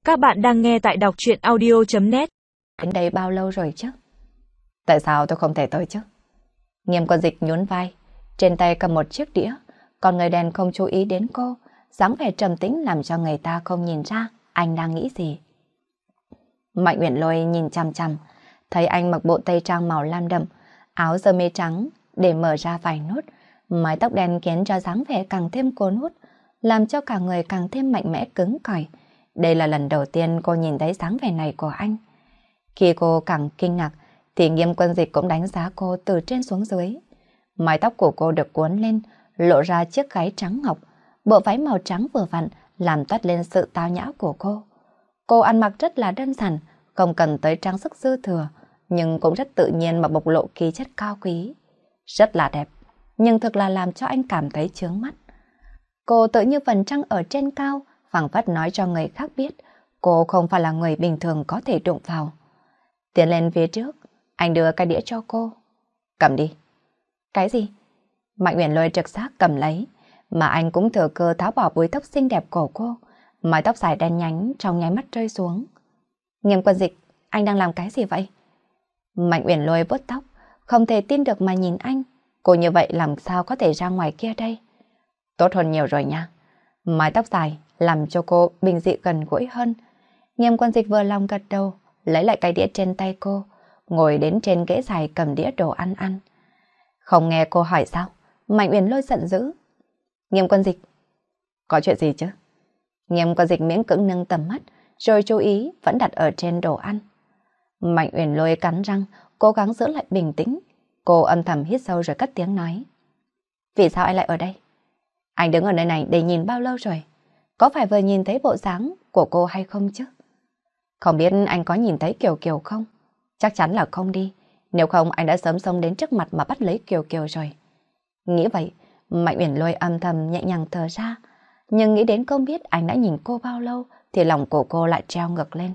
Các bạn đang nghe tại đọc truyện audio.net. Đến đây bao lâu rồi chứ? Tại sao tôi không thể tới chứ? Nghiêm Quân Dịch nhún vai, trên tay cầm một chiếc đĩa, còn người đàn không chú ý đến cô, dáng vẻ trầm tĩnh làm cho người ta không nhìn ra anh đang nghĩ gì. Mạnh Uyển Lôi nhìn chằm chằm, thấy anh mặc bộ tây trang màu lam đậm, áo sơ mi trắng để mở ra vài nút, mái tóc đen khiến cho dáng vẻ càng thêm cuốn hút, làm cho cả người càng thêm mạnh mẽ cứng cỏi. Đây là lần đầu tiên cô nhìn thấy dáng vẻ này của anh. Khi cô càng kinh ngạc, thì Nghiêm Quân Dịch cũng đánh giá cô từ trên xuống dưới. Mái tóc của cô được cuốn lên, lộ ra chiếc gáy trắng ngọc, bộ váy màu trắng vừa vặn làm toát lên sự tao nhã của cô. Cô ăn mặc rất là đơn giản, không cần tới trang sức dư thừa, nhưng cũng rất tự nhiên mà bộc lộ khí chất cao quý. Rất là đẹp, nhưng thực là làm cho anh cảm thấy chướng mắt. Cô tự như phần trăng ở trên cao, phảng phất nói cho người khác biết cô không phải là người bình thường có thể đụng vào. Tiến lên phía trước, anh đưa cái đĩa cho cô. Cầm đi. Cái gì? Mạnh Uyển Lôi trực giác cầm lấy, mà anh cũng thừa cơ tháo bỏ búi tóc xinh đẹp của cô. Mái tóc dài đen nhánh trong nháy mắt rơi xuống. Nghiêm Quân Dịch, anh đang làm cái gì vậy? Mạnh Uyển Lôi vuốt tóc, không thể tin được mà nhìn anh. Cô như vậy làm sao có thể ra ngoài kia đây? Tốt hơn nhiều rồi nha. Mái tóc dài làm cho cô bình dị gần gũi hơn. Nghiêm Quân Dịch vừa lòng gật đầu, lấy lại cái đĩa trên tay cô, ngồi đến trên ghế dài cầm đĩa đồ ăn ăn. Không nghe cô hỏi sao? Mạnh Uyển Lôi giận dữ. Nghiêm Quân Dịch, có chuyện gì chứ? Nghiêm Quân Dịch miễn cưỡng nâng tầm mắt, rồi chú ý vẫn đặt ở trên đồ ăn. Mạnh Uyển Lôi cắn răng, cố gắng giữ lại bình tĩnh. Cô âm thầm hít sâu rồi cất tiếng nói. Vì sao anh lại ở đây? Anh đứng ở nơi này để nhìn bao lâu rồi? Có phải vừa nhìn thấy bộ dáng của cô hay không chứ? Không biết anh có nhìn thấy Kiều Kiều không? Chắc chắn là không đi. Nếu không anh đã sớm xông đến trước mặt mà bắt lấy Kiều Kiều rồi. Nghĩ vậy, Mạnh Uyển Lôi âm thầm nhẹ nhàng thở ra. Nhưng nghĩ đến không biết anh đã nhìn cô bao lâu thì lòng của cô lại treo ngược lên.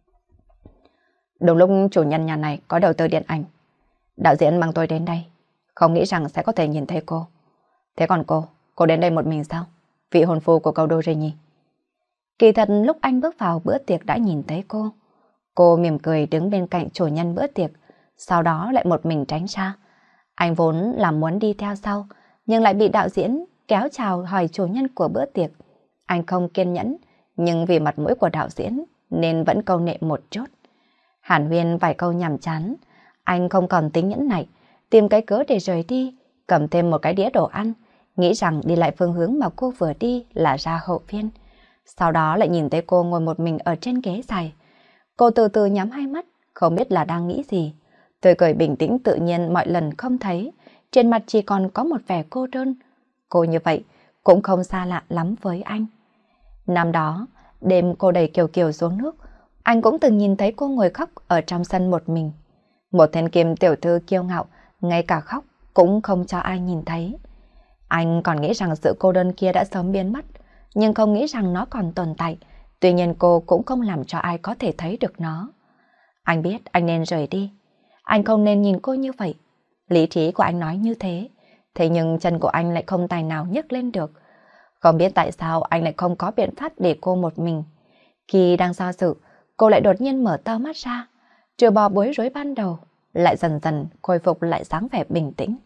Đúng lúc chủ nhân nhà này có đầu tư điện ảnh, đạo diễn mang tôi đến đây, không nghĩ rằng sẽ có thể nhìn thấy cô. Thế còn cô đến đây một mình sao? Vị hôn phu của cậu Đô Rê Nhi. Kỳ thật lúc anh bước vào bữa tiệc đã nhìn thấy cô. Cô mỉm cười đứng bên cạnh chủ nhân bữa tiệc, sau đó lại một mình tránh ra. Anh vốn là muốn đi theo sau, nhưng lại bị đạo diễn kéo chào hỏi chủ nhân của bữa tiệc. Anh không kiên nhẫn, nhưng vì mặt mũi của đạo diễn nên vẫn câu nệ một chút. Hàn huyên vài câu nhàm chán, anh không còn tính nhẫn nại, tìm cái cớ để rời đi, cầm thêm một cái đĩa đồ ăn, nghĩ rằng đi lại phương hướng mà cô vừa đi là ra hậu viên. Sau đó lại nhìn thấy cô ngồi một mình ở trên ghế dài. Cô từ từ nhắm hai mắt, không biết là đang nghĩ gì. Tươi cười bình tĩnh tự nhiên mọi lần không thấy, trên mặt chỉ còn có một vẻ cô đơn. Cô như vậy cũng không xa lạ lắm với anh. Năm đó, đêm cô đẩy Kiều Kiều xuống nước, anh cũng từng nhìn thấy cô ngồi khóc ở trong sân một mình. Một thiên kim tiểu thư kiêu ngạo, ngay cả khóc cũng không cho ai nhìn thấy. Anh còn nghĩ rằng sự cô đơn kia đã sớm biến mất, nhưng không nghĩ rằng nó còn tồn tại. Tuy nhiên cô cũng không làm cho ai có thể thấy được nó. Anh biết anh nên rời đi. Anh không nên nhìn cô như vậy. Lý trí của anh nói như thế. Thế nhưng chân của anh lại không tài nào nhấc lên được. Không biết tại sao anh lại không có biện pháp để cô một mình. Khi đang do dự, cô lại đột nhiên mở to mắt ra. Trừ bỏ bối rối ban đầu, lại dần dần khôi phục lại dáng vẻ bình tĩnh.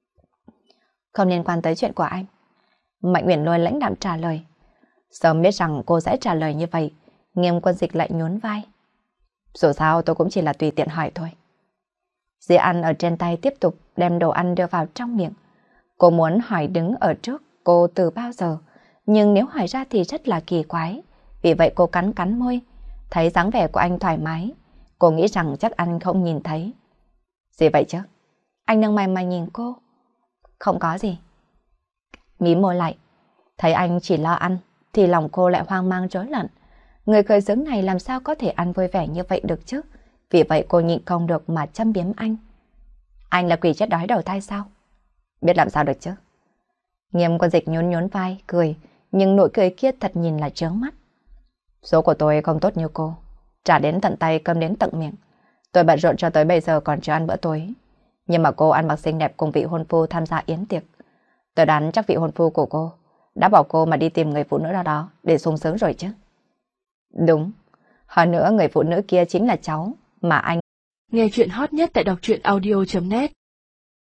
Không liên quan tới chuyện của anh. Mạnh Uyển Lôi lãnh đạm trả lời. Sớm biết rằng cô sẽ trả lời như vậy, Nghiêm Quân Dịch lại nhún vai. Dù sao tôi cũng chỉ là tùy tiện hỏi thôi. Dĩa ăn ở trên tay tiếp tục đem đồ ăn đưa vào trong miệng. Cô muốn hỏi đứng ở trước cô từ bao giờ, nhưng nếu hỏi ra thì rất là kỳ quái. Vì vậy cô cắn cắn môi, thấy dáng vẻ của anh thoải mái. Cô nghĩ rằng chắc anh không nhìn thấy. Gì vậy chứ? Anh nâng mày mà nhìn cô. Không có gì. Mím môi lại, thấy anh chỉ lo ăn thì lòng cô lại hoang mang rối loạn. Người khởi xướng này làm sao có thể ăn vui vẻ như vậy được chứ? Vì vậy cô nhịn không được mà châm biếm anh. Anh là quỷ chết đói đầu thai sao? Biết làm sao được chứ? Nghiêm Quân Dịch nhún nhún vai, cười, nhưng nụ cười kia thật nhìn là chướng mắt. Số của tôi không tốt như cô, trả đến tận tay cơm đến tận miệng. Tôi bận rộn cho tới bây giờ còn chưa ăn bữa tối. Nhưng mà cô ăn mặc xinh đẹp cùng vị hôn phu tham gia yến tiệc. Tôi đoán chắc vị hôn phu của cô đã bảo cô mà đi tìm người phụ nữ nào đó để sung sướng rồi chứ. Đúng, Hơn nữa người phụ nữ kia chính là cháu mà anh. Nghe chuyện hot nhất tại đọc truyện audio.net